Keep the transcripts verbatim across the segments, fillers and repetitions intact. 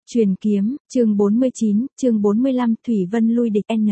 Truyền kiếm, chương bốn mươi chín, chương bốn mươi lăm, Thủy Vân lui địch N.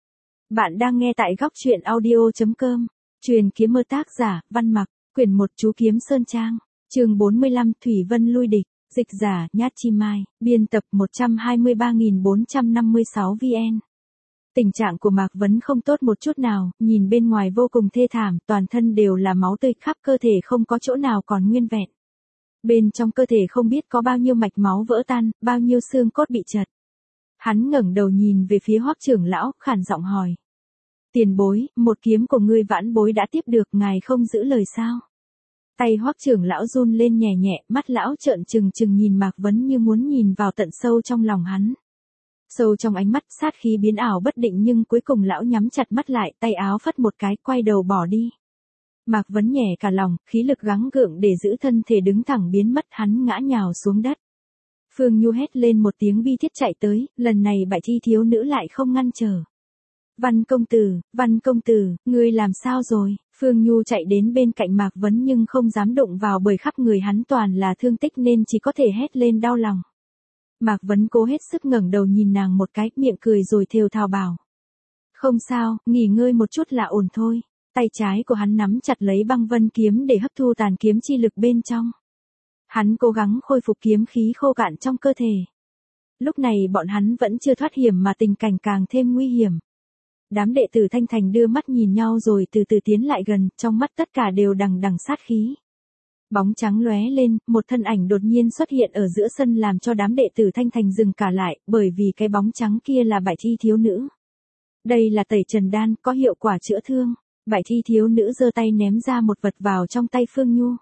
Bạn đang nghe tại góc truyện audio chấm com. Truyền kiếm mơ tác giả, Văn Mặc, quyển một chú kiếm Sơn Trang, chương bốn mươi lăm, Thủy Vân lui địch, dịch giả, Nhát Chi Mai, biên tập một trăm hai mươi ba nghìn bốn trăm năm mươi sáu vn. Tình trạng của Mạc Vấn không tốt một chút nào, nhìn bên ngoài vô cùng thê thảm, toàn thân đều là máu tươi, khắp cơ thể không có chỗ nào còn nguyên vẹn. Bên trong cơ thể không biết có bao nhiêu mạch máu vỡ tan, bao nhiêu xương cốt bị chật. Hắn ngẩng đầu nhìn về phía Hoắc trưởng lão, khản giọng hỏi: "Tiền bối, một kiếm của ngươi vãn bối đã tiếp được, ngài không giữ lời sao?" Tay Hoắc trưởng lão run lên nhẹ nhẹ, mắt lão trợn trừng trừng nhìn Mạc Vấn như muốn nhìn vào tận sâu trong lòng hắn. Sâu trong ánh mắt sát khí biến ảo bất định, nhưng cuối cùng lão nhắm chặt mắt lại, tay áo phất một cái, quay đầu bỏ đi. Mạc Vấn nhẹ cả lòng, khí lực gắng gượng để giữ thân thể đứng thẳng biến mất, hắn ngã nhào xuống đất. Phương Nhu hét lên một tiếng bi thiết chạy tới, lần này Bại Thi thiếu nữ lại không ngăn trở. "Văn công tử, Văn công tử, ngươi làm sao rồi?" Phương Nhu chạy đến bên cạnh Mạc Vấn nhưng không dám đụng vào bởi khắp người hắn toàn là thương tích nên chỉ có thể hét lên đau lòng. Mạc Vấn cố hết sức ngẩng đầu nhìn nàng một cái, miệng cười rồi thều thào bảo: "Không sao, nghỉ ngơi một chút là ổn thôi." Tay trái của hắn nắm chặt lấy băng vân kiếm để hấp thu tàn kiếm chi lực bên trong. Hắn cố gắng khôi phục kiếm khí khô cạn trong cơ thể. Lúc này bọn hắn vẫn chưa thoát hiểm mà tình cảnh càng thêm nguy hiểm. Đám đệ tử Thanh Thành đưa mắt nhìn nhau rồi từ từ tiến lại gần, trong mắt tất cả đều đằng đằng sát khí. Bóng trắng lóe lên, một thân ảnh đột nhiên xuất hiện ở giữa sân làm cho đám đệ tử Thanh Thành dừng cả lại, bởi vì cái bóng trắng kia là Bại Thi thiếu nữ. Đây là tẩy trần đan, có hiệu quả chữa thương. Bại Thi thiếu nữ giơ tay ném ra một vật vào trong tay Phương Nhu.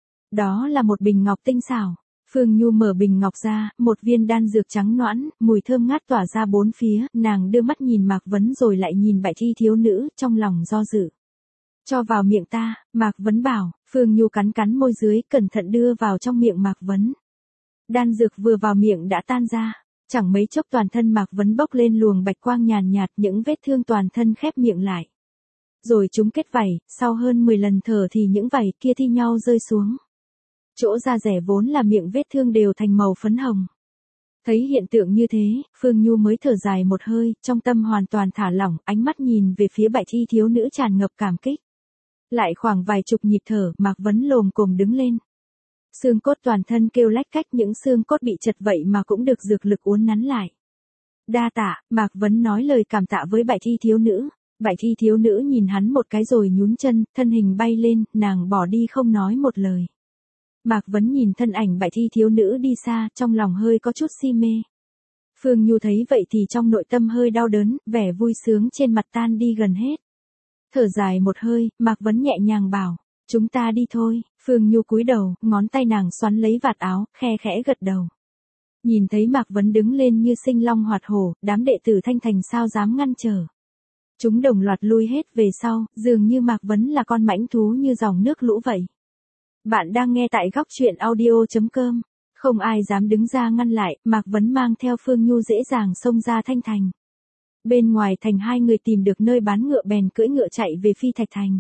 Đó là một bình ngọc tinh xảo. Phương Nhu mở bình ngọc ra, một viên đan dược trắng nõn, mùi thơm ngát tỏa ra bốn phía, nàng đưa mắt nhìn Mạc Vấn rồi lại nhìn Bại Thi thiếu nữ, trong lòng do dự. "Cho vào miệng ta." Mạc Vấn bảo. Phương Nhu cắn cắn môi dưới, cẩn thận đưa vào trong miệng Mạc Vấn. Đan dược vừa vào miệng đã tan ra, chẳng mấy chốc toàn thân Mạc Vấn bốc lên luồng bạch quang nhàn nhạt, những vết thương toàn thân khép miệng lại. Rồi chúng kết vảy, sau hơn mười lần thở thì những vảy kia thi nhau rơi xuống. Chỗ da rẻ vốn là miệng vết thương đều thành màu phấn hồng. Thấy hiện tượng như thế, Phương Nhu mới thở dài một hơi, trong tâm hoàn toàn thả lỏng, ánh mắt nhìn về phía Bại Thi thiếu nữ tràn ngập cảm kích. Lại khoảng vài chục nhịp thở, Mạc Vấn lồm cồm đứng lên. Xương cốt toàn thân kêu lách cách, những xương cốt bị chật vậy mà cũng được dược lực uốn nắn lại. "Đa tạ." Mạc Vấn nói lời cảm tạ với Bại Thi thiếu nữ. Bại Thi thiếu nữ nhìn hắn một cái rồi nhún chân, thân hình bay lên, nàng bỏ đi không nói một lời. Mạc Vấn nhìn thân ảnh Bại Thi thiếu nữ đi xa, trong lòng hơi có chút si mê. Phương Nhu thấy vậy thì trong nội tâm hơi đau đớn, vẻ vui sướng trên mặt tan đi gần hết. Thở dài một hơi, Mạc Vấn nhẹ nhàng bảo: "Chúng ta đi thôi." Phương Nhu cúi đầu, ngón tay nàng xoắn lấy vạt áo, khe khẽ gật đầu. Nhìn thấy Mạc Vấn đứng lên như sinh long hoạt hổ, đám đệ tử Thanh Thành sao dám ngăn trở. Chúng đồng loạt lui hết về sau, dường như Mạc Vấn là con mãnh thú như dòng nước lũ vậy. Bạn đang nghe tại góc truyện audio chấm com. Không ai dám đứng ra ngăn lại, Mạc Vấn mang theo Phương Nhu dễ dàng xông ra Thanh Thành. Bên ngoài thành hai người tìm được nơi bán ngựa bèn cưỡi ngựa chạy về Phi Thạch Thành.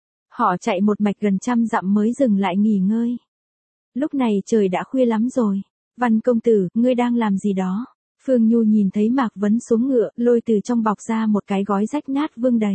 Họ chạy một mạch gần trăm dặm mới dừng lại nghỉ ngơi. Lúc này trời đã khuya lắm rồi. "Văn công tử, ngươi đang làm gì đó?" Phương Nhu nhìn thấy Mạc Vấn xuống ngựa, lôi từ trong bọc ra một cái gói rách nát vương đầy.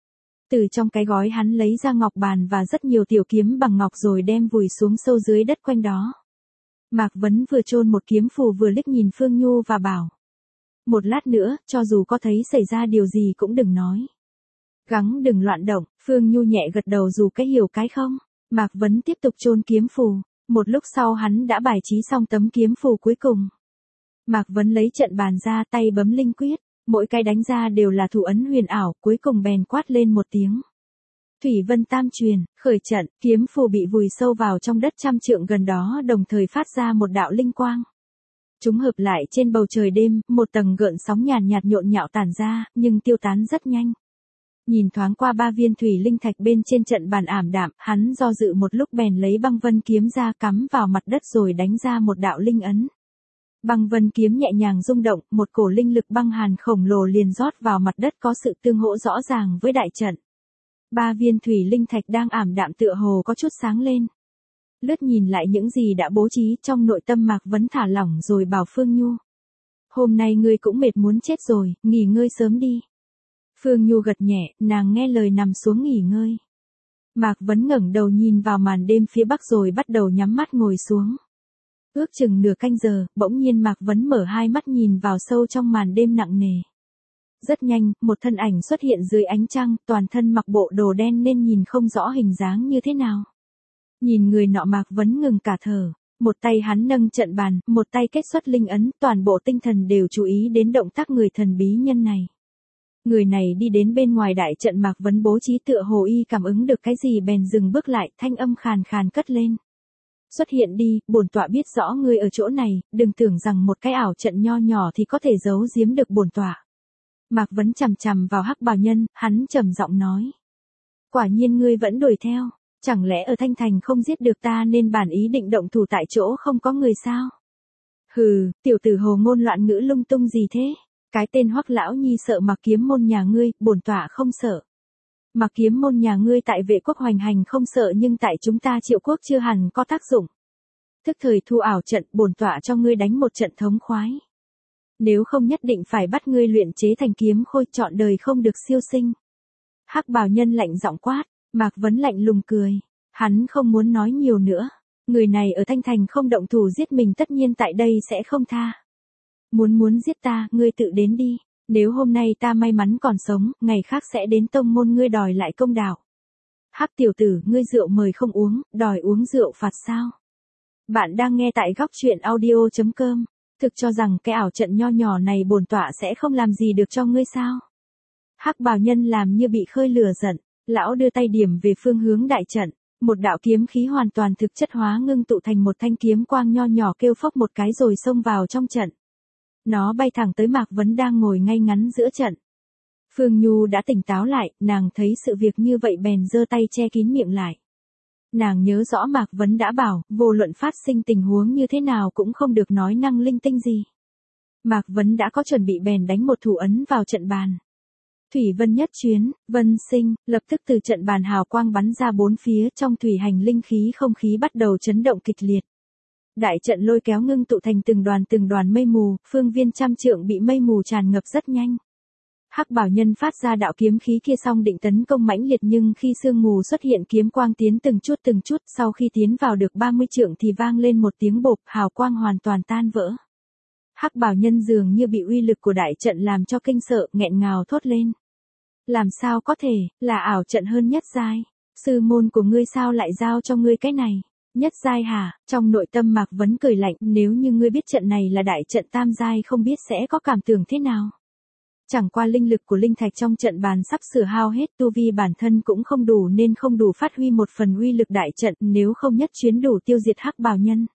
Từ trong cái gói hắn lấy ra ngọc bàn và rất nhiều tiểu kiếm bằng ngọc rồi đem vùi xuống sâu dưới đất quanh đó. Mạc Vấn vừa chôn một kiếm phù vừa liếc nhìn Phương Nhu và bảo: "Một lát nữa, cho dù có thấy xảy ra điều gì cũng đừng nói. Gắng đừng loạn động." Phương Nhu nhẹ gật đầu dù cái hiểu cái không. Mạc Vấn tiếp tục chôn kiếm phù. Một lúc sau hắn đã bài trí xong tấm kiếm phù cuối cùng. Mạc Vấn lấy trận bàn ra, tay bấm linh quyết, mỗi cái đánh ra đều là thủ ấn huyền ảo, cuối cùng bèn quát lên một tiếng: "Thủy Vân Tam Truyền." Khởi trận, kiếm phù bị vùi sâu vào trong đất trăm trượng gần đó đồng thời phát ra một đạo linh quang. Chúng hợp lại trên bầu trời đêm, một tầng gợn sóng nhàn nhạt nhộn nhạo tản ra, nhưng tiêu tán rất nhanh. Nhìn thoáng qua ba viên thủy linh thạch bên trên trận bàn ảm đạm, hắn do dự một lúc bèn lấy băng vân kiếm ra cắm vào mặt đất rồi đánh ra một đạo linh ấn. Băng vân kiếm nhẹ nhàng rung động, một cổ linh lực băng hàn khổng lồ liền rót vào mặt đất có sự tương hỗ rõ ràng với đại trận. Ba viên thủy linh thạch đang ảm đạm tựa hồ có chút sáng lên. Lướt nhìn lại những gì đã bố trí trong nội tâm Mạc Vấn thả lỏng rồi bảo Phương Nhu: Hôm nay ngươi cũng mệt muốn chết rồi, nghỉ ngơi sớm đi. Phương Nhu gật nhẹ, nàng nghe lời nằm xuống nghỉ ngơi. Mạc Vấn ngẩng đầu nhìn vào màn đêm phía bắc rồi bắt đầu nhắm mắt ngồi xuống. Ước chừng nửa canh giờ, bỗng nhiên Mạc Vấn mở hai mắt nhìn vào sâu trong màn đêm nặng nề. Rất nhanh, một thân ảnh xuất hiện dưới ánh trăng, toàn thân mặc bộ đồ đen nên nhìn không rõ hình dáng như thế nào. Nhìn người nọ Mạc Vấn ngừng cả thở, một tay hắn nâng trận bàn, một tay kết xuất linh ấn, toàn bộ tinh thần đều chú ý đến động tác người thần bí nhân này. Người này đi đến bên ngoài đại trận Mạc Vấn bố trí tựa hồ y cảm ứng được cái gì bèn dừng bước lại, thanh âm khàn khàn cất lên. Xuất hiện đi, bổn tọa biết rõ ngươi ở chỗ này, đừng tưởng rằng một cái ảo trận nho nhỏ thì có thể giấu giếm được bổn tọa. Mạc Vấn chằm chằm vào Hắc Bào Nhân, hắn trầm giọng nói. Quả nhiên ngươi vẫn đuổi theo, chẳng lẽ ở Thanh Thành không giết được ta nên bản ý định động thủ tại chỗ không có người sao? Hừ, tiểu tử hồ ngôn loạn ngữ lung tung gì thế? Cái tên Hoắc lão nhi sợ Mặc Kiếm môn nhà ngươi, bổn tọa không sợ. Mặc Kiếm môn nhà ngươi tại Vệ quốc hoành hành không sợ nhưng tại chúng ta Triệu quốc chưa hẳn có tác dụng. Thức thời thu ảo trận, bổn tọa cho ngươi đánh một trận thống khoái. Nếu không nhất định phải bắt ngươi luyện chế thành kiếm khôi, trọn đời không được siêu sinh. Hắc Bào Nhân lạnh giọng quát, Mạc Vấn lạnh lùng cười, hắn không muốn nói nhiều nữa, người này ở Thanh Thành không động thủ giết mình tất nhiên tại đây sẽ không tha. Muốn muốn giết ta, ngươi tự đến đi, nếu hôm nay ta may mắn còn sống, ngày khác sẽ đến tông môn ngươi đòi lại công đạo. Hắc tiểu tử, ngươi rượu mời không uống, đòi uống rượu phạt sao? Bạn đang nghe tại góc truyện audio chấm com. Thực cho rằng cái ảo trận nho nhỏ này bổn tọa sẽ không làm gì được cho ngươi sao? Hắc Bào Nhân làm như bị khơi lửa giận, lão đưa tay điểm về phương hướng đại trận, một đạo kiếm khí hoàn toàn thực chất hóa ngưng tụ thành một thanh kiếm quang nho nhỏ kêu phốc một cái rồi xông vào trong trận. Nó bay thẳng tới Mạc Vấn đang ngồi ngay ngắn giữa trận. Phương Nhu đã tỉnh táo lại, nàng thấy sự việc như vậy bèn giơ tay che kín miệng lại. Nàng nhớ rõ Mạc Vấn đã bảo, vô luận phát sinh tình huống như thế nào cũng không được nói năng linh tinh gì. Mạc Vấn đã có chuẩn bị bèn đánh một thủ ấn vào trận bàn. Thủy vân nhất chuyến, vân sinh, lập tức từ trận bàn hào quang bắn ra bốn phía, trong thủy hành linh khí không khí bắt đầu chấn động kịch liệt. Đại trận lôi kéo ngưng tụ thành từng đoàn từng đoàn mây mù, phương viên trăm trượng bị mây mù tràn ngập rất nhanh. Hắc Bào Nhân phát ra đạo kiếm khí kia xong định tấn công mãnh liệt nhưng khi sương mù xuất hiện kiếm quang tiến từng chút từng chút, sau khi tiến vào được ba mươi trượng thì vang lên một tiếng bộp, hào quang hoàn toàn tan vỡ. Hắc Bào Nhân dường như bị uy lực của đại trận làm cho kinh sợ, nghẹn ngào thốt lên. Làm sao có thể, là ảo trận hơn nhất giai, sư môn của ngươi sao lại giao cho ngươi cái này? Nhất giai hả? Trong nội tâm Mạc Vấn cười lạnh, nếu như ngươi biết trận này là đại trận tam giai không biết sẽ có cảm tưởng thế nào? Chẳng qua linh lực của linh thạch trong trận bàn sắp sửa hao hết, tu vi bản thân cũng không đủ nên không đủ phát huy một phần uy lực đại trận, nếu không nhất chuyến đủ tiêu diệt Hắc Bào Nhân.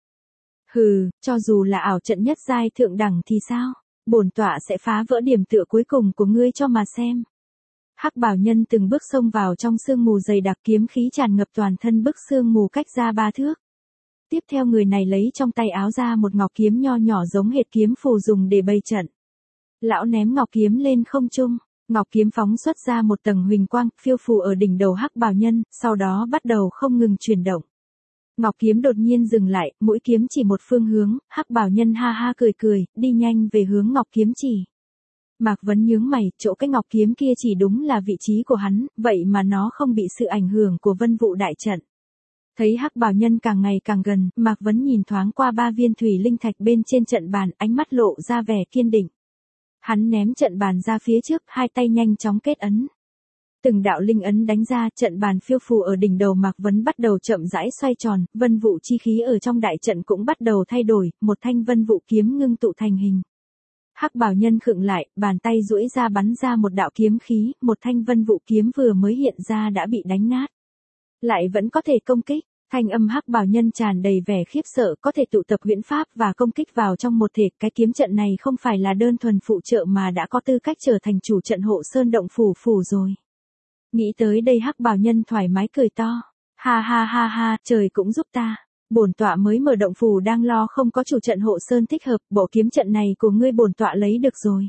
Hừ, cho dù là ảo trận nhất giai thượng đẳng thì sao? Bổn tọa sẽ phá vỡ điểm tựa cuối cùng của ngươi cho mà xem. Hắc Bào Nhân từng bước xông vào trong sương mù dày đặc, kiếm khí tràn ngập toàn thân, bức sương mù cách ra ba thước. Tiếp theo người này lấy trong tay áo ra một ngọc kiếm nho nhỏ giống hệt kiếm phù dùng để bày trận. Lão ném ngọc kiếm lên không trung, ngọc kiếm phóng xuất ra một tầng huỳnh quang, phiêu phù ở đỉnh đầu Hắc Bào Nhân, sau đó bắt đầu không ngừng chuyển động. Ngọc kiếm đột nhiên dừng lại, mũi kiếm chỉ một phương hướng, Hắc Bào Nhân ha ha cười cười, đi nhanh về hướng ngọc kiếm chỉ. Mạc Vấn nhướng mày, chỗ cái ngọc kiếm kia chỉ đúng là vị trí của hắn, vậy mà nó không bị sự ảnh hưởng của vân vụ đại trận. Thấy Hắc Bào Nhân càng ngày càng gần, Mạc Vấn nhìn thoáng qua ba viên thủy linh thạch bên trên trận bàn, ánh mắt lộ ra vẻ kiên định. Hắn ném trận bàn ra phía trước, hai tay nhanh chóng kết ấn. Từng đạo linh ấn đánh ra, trận bàn phiêu phù ở đỉnh đầu Mạc Vấn bắt đầu chậm rãi xoay tròn, vân vụ chi khí ở trong đại trận cũng bắt đầu thay đổi, một thanh vân vụ kiếm ngưng tụ thành hình. Hắc Bào Nhân khựng lại, bàn tay duỗi ra bắn ra một đạo kiếm khí, một thanh vân vụ kiếm vừa mới hiện ra đã bị đánh nát. Lại vẫn có thể công kích, thanh âm Hắc Bào Nhân tràn đầy vẻ khiếp sợ, có thể tụ tập huyễn pháp và công kích vào trong một thể, cái kiếm trận này không phải là đơn thuần phụ trợ mà đã có tư cách trở thành chủ trận hộ sơn động phủ phủ rồi. Nghĩ tới đây Hắc Bào Nhân thoải mái cười to, ha ha ha ha, trời cũng giúp ta. Bổn tọa mới mở động phủ đang lo không có chủ trận hộ sơn thích hợp, bộ kiếm trận này của ngươi bổn tọa lấy được rồi.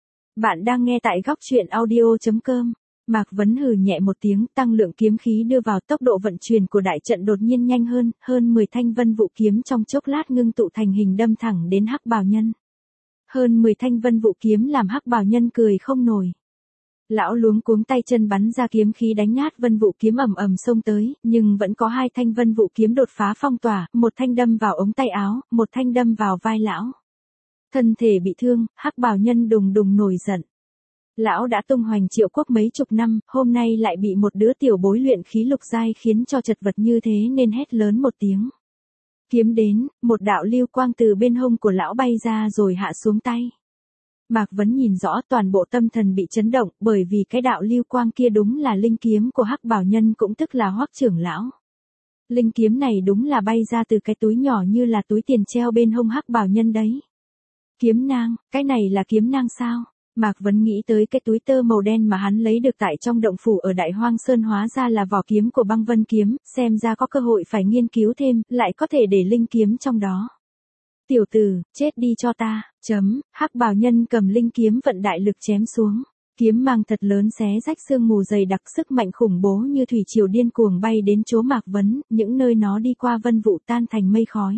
Bạn đang nghe tại góc truyện audio chấm com. Mạc Vấn hừ nhẹ một tiếng, tăng lượng kiếm khí đưa vào, tốc độ vận chuyển của đại trận đột nhiên nhanh hơn, hơn mười thanh vân vụ kiếm trong chốc lát ngưng tụ thành hình đâm thẳng đến Hắc Bào Nhân. Hơn mười thanh vân vụ kiếm làm Hắc Bào Nhân cười không nổi. Lão luống cuống tay chân bắn ra kiếm khí đánh nát vân vụ kiếm ầm ầm xông tới, nhưng vẫn có hai thanh vân vụ kiếm đột phá phong tỏa, một thanh đâm vào ống tay áo, một thanh đâm vào vai lão. Thân thể bị thương, Hắc Bào Nhân đùng đùng nổi giận. Lão đã tung hoành Triệu Quốc mấy chục năm, hôm nay lại bị một đứa tiểu bối luyện khí lục giai khiến cho chật vật như thế nên hét lớn một tiếng. Kiếm đến, một đạo lưu quang từ bên hông của lão bay ra rồi hạ xuống tay. Mạc Vấn nhìn rõ toàn bộ tâm thần bị chấn động, bởi vì cái đạo lưu quang kia đúng là linh kiếm của Hắc Bào Nhân, cũng tức là Hoắc trưởng lão. Linh kiếm này đúng là bay ra từ cái túi nhỏ như là túi tiền treo bên hông Hắc Bào Nhân đấy. Kiếm nang, cái này là kiếm nang sao? Mạc Vấn nghĩ tới cái túi tơ màu đen mà hắn lấy được tại trong động phủ ở Đại Hoang Sơn, hóa ra là vỏ kiếm của Băng Vân kiếm, xem ra có cơ hội phải nghiên cứu thêm, lại có thể để linh kiếm trong đó. Tiểu tử, chết đi cho ta, chấm, Hắc Bào Nhân cầm linh kiếm vận đại lực chém xuống. Kiếm mang thật lớn xé rách sương mù dày đặc, sức mạnh khủng bố như thủy triều điên cuồng bay đến chỗ Mạc Vấn, những nơi nó đi qua vân vụ tan thành mây khói.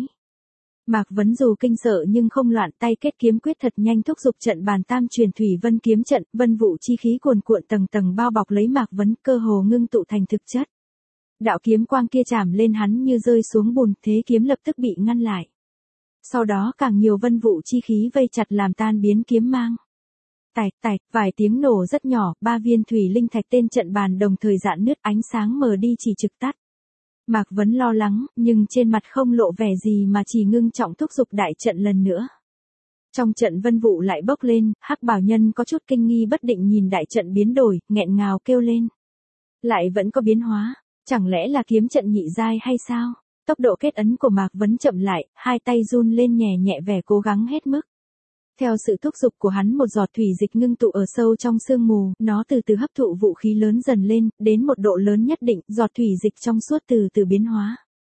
Mạc Vấn dù kinh sợ nhưng không loạn, tay kết kiếm quyết thật nhanh thúc giục trận bàn tam truyền thủy vân kiếm trận, vân vụ chi khí cuồn cuộn tầng tầng bao bọc lấy Mạc Vấn, cơ hồ ngưng tụ thành thực chất. Đạo kiếm quang kia chạm lên hắn như rơi xuống bùn, thế kiếm lập tức bị ngăn lại. Sau đó càng nhiều vân vụ chi khí vây chặt làm tan biến kiếm mang. Tạch tạch, vài tiếng nổ rất nhỏ, ba viên thủy linh thạch tên trận bàn đồng thời rạn nứt, ánh sáng mờ đi chỉ trực tắt. Mạc Vấn lo lắng, nhưng trên mặt không lộ vẻ gì mà chỉ ngưng trọng thúc giục đại trận lần nữa. Trong trận vân vụ lại bốc lên, Hắc Bào Nhân có chút kinh nghi bất định nhìn đại trận biến đổi, nghẹn ngào kêu lên. Lại vẫn có biến hóa, chẳng lẽ là kiếm trận nhị giai hay sao? Tốc độ kết ấn của Mạc Vấn chậm lại, hai tay run lên nhẹ nhẹ vẻ cố gắng hết mức. Theo sự thúc giục của hắn, một giọt thủy dịch ngưng tụ ở sâu trong sương mù, nó từ từ hấp thụ vũ khí lớn dần lên, đến một độ lớn nhất định, giọt thủy dịch trong suốt từ từ biến hóa.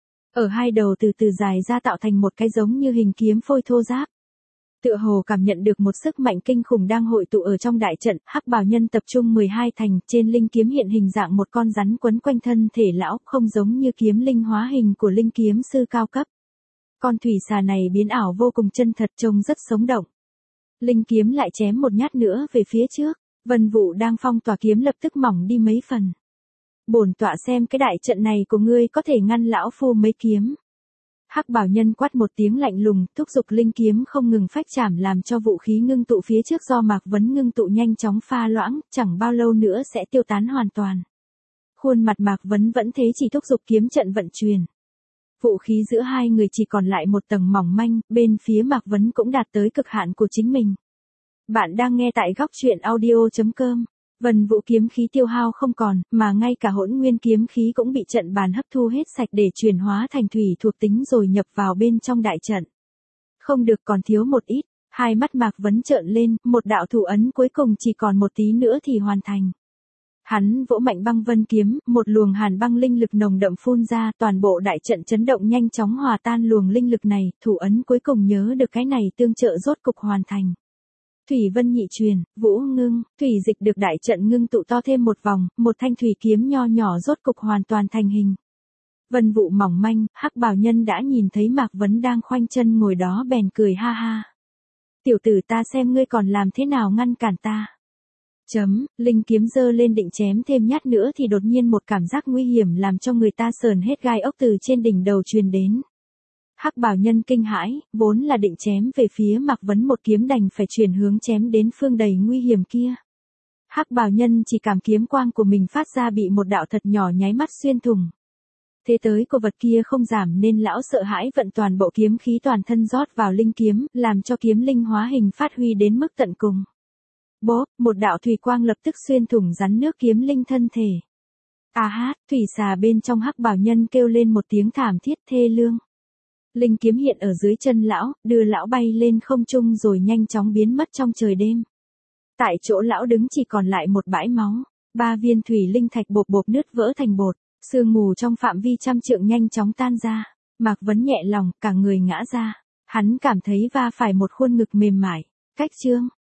Ở hai đầu từ từ dài ra tạo thành một cái giống như hình kiếm phôi thô ráp. Tựa hồ cảm nhận được một sức mạnh kinh khủng đang hội tụ ở trong đại trận, Hắc Bào Nhân tập trung mười hai thành, trên linh kiếm hiện hình dạng một con rắn quấn quanh thân thể lão, không giống như kiếm linh hóa hình của linh kiếm sư cao cấp. Con thủy xà này biến ảo vô cùng chân thật, trông rất sống động. Linh kiếm lại chém một nhát nữa về phía trước, vân vụ đang phong tỏa kiếm lập tức mỏng đi mấy phần. Bổn tọa xem cái đại trận này của ngươi có thể ngăn lão phu mấy kiếm. Hắc Bào Nhân quát một tiếng lạnh lùng, thúc giục linh kiếm không ngừng phách chạm làm cho vũ khí ngưng tụ phía trước do Mạc Vấn ngưng tụ nhanh chóng pha loãng, chẳng bao lâu nữa sẽ tiêu tán hoàn toàn. Khuôn mặt Mạc Vấn vẫn thế, chỉ thúc giục kiếm trận vận chuyển. Vũ khí giữa hai người chỉ còn lại một tầng mỏng manh, bên phía Mạc Vấn cũng đạt tới cực hạn của chính mình. Bạn đang nghe tại góc truyện audio chấm com. Vân vụ kiếm khí tiêu hao không còn, mà ngay cả hỗn nguyên kiếm khí cũng bị trận bàn hấp thu hết sạch để chuyển hóa thành thủy thuộc tính rồi nhập vào bên trong đại trận. Không được, còn thiếu một ít, hai mắt Mạc Vấn trợn lên, một đạo thủ ấn cuối cùng chỉ còn một tí nữa thì hoàn thành. Hắn vỗ mạnh băng vân kiếm, một luồng hàn băng linh lực nồng đậm phun ra, toàn bộ đại trận chấn động nhanh chóng hòa tan luồng linh lực này, thủ ấn cuối cùng nhớ được cái này tương trợ rốt cục hoàn thành. Thủy vân nhị truyền, vũ ngưng, thủy dịch được đại trận ngưng tụ to thêm một vòng, một thanh thủy kiếm nho nhỏ rốt cục hoàn toàn thành hình. Vân vụ mỏng manh, Hắc Bào Nhân đã nhìn thấy Mạc Vấn đang khoanh chân ngồi đó bèn cười ha ha. Tiểu tử, ta xem ngươi còn làm thế nào ngăn cản ta. Chấm, linh kiếm giơ lên định chém thêm nhát nữa thì đột nhiên một cảm giác nguy hiểm làm cho người ta sờn hết gai ốc từ trên đỉnh đầu truyền đến. Hắc Bào Nhân kinh hãi, vốn là định chém về phía Mạc Vấn một kiếm đành phải chuyển hướng chém đến phương đầy nguy hiểm kia. Hắc Bào Nhân chỉ cảm kiếm quang của mình phát ra bị một đạo thật nhỏ nháy mắt xuyên thủng. Thế tới của vật kia không giảm nên lão sợ hãi vận toàn bộ kiếm khí toàn thân rót vào linh kiếm, làm cho kiếm linh hóa hình phát huy đến mức tận cùng. Bốp, một đạo thủy quang lập tức xuyên thủng rắn nước kiếm linh thân thể. À hát, thủy xà bên trong Hắc Bào Nhân kêu lên một tiếng thảm thiết thê lương. Linh kiếm hiện ở dưới chân lão, đưa lão bay lên không trung rồi nhanh chóng biến mất trong trời đêm. Tại chỗ lão đứng chỉ còn lại một bãi máu, ba viên thủy linh thạch bột bột nứt vỡ thành bột, sương mù trong phạm vi trăm trượng nhanh chóng tan ra. Mạc Vấn nhẹ lòng, cả người ngã ra, hắn cảm thấy va phải một khuôn ngực mềm mại. Cách chương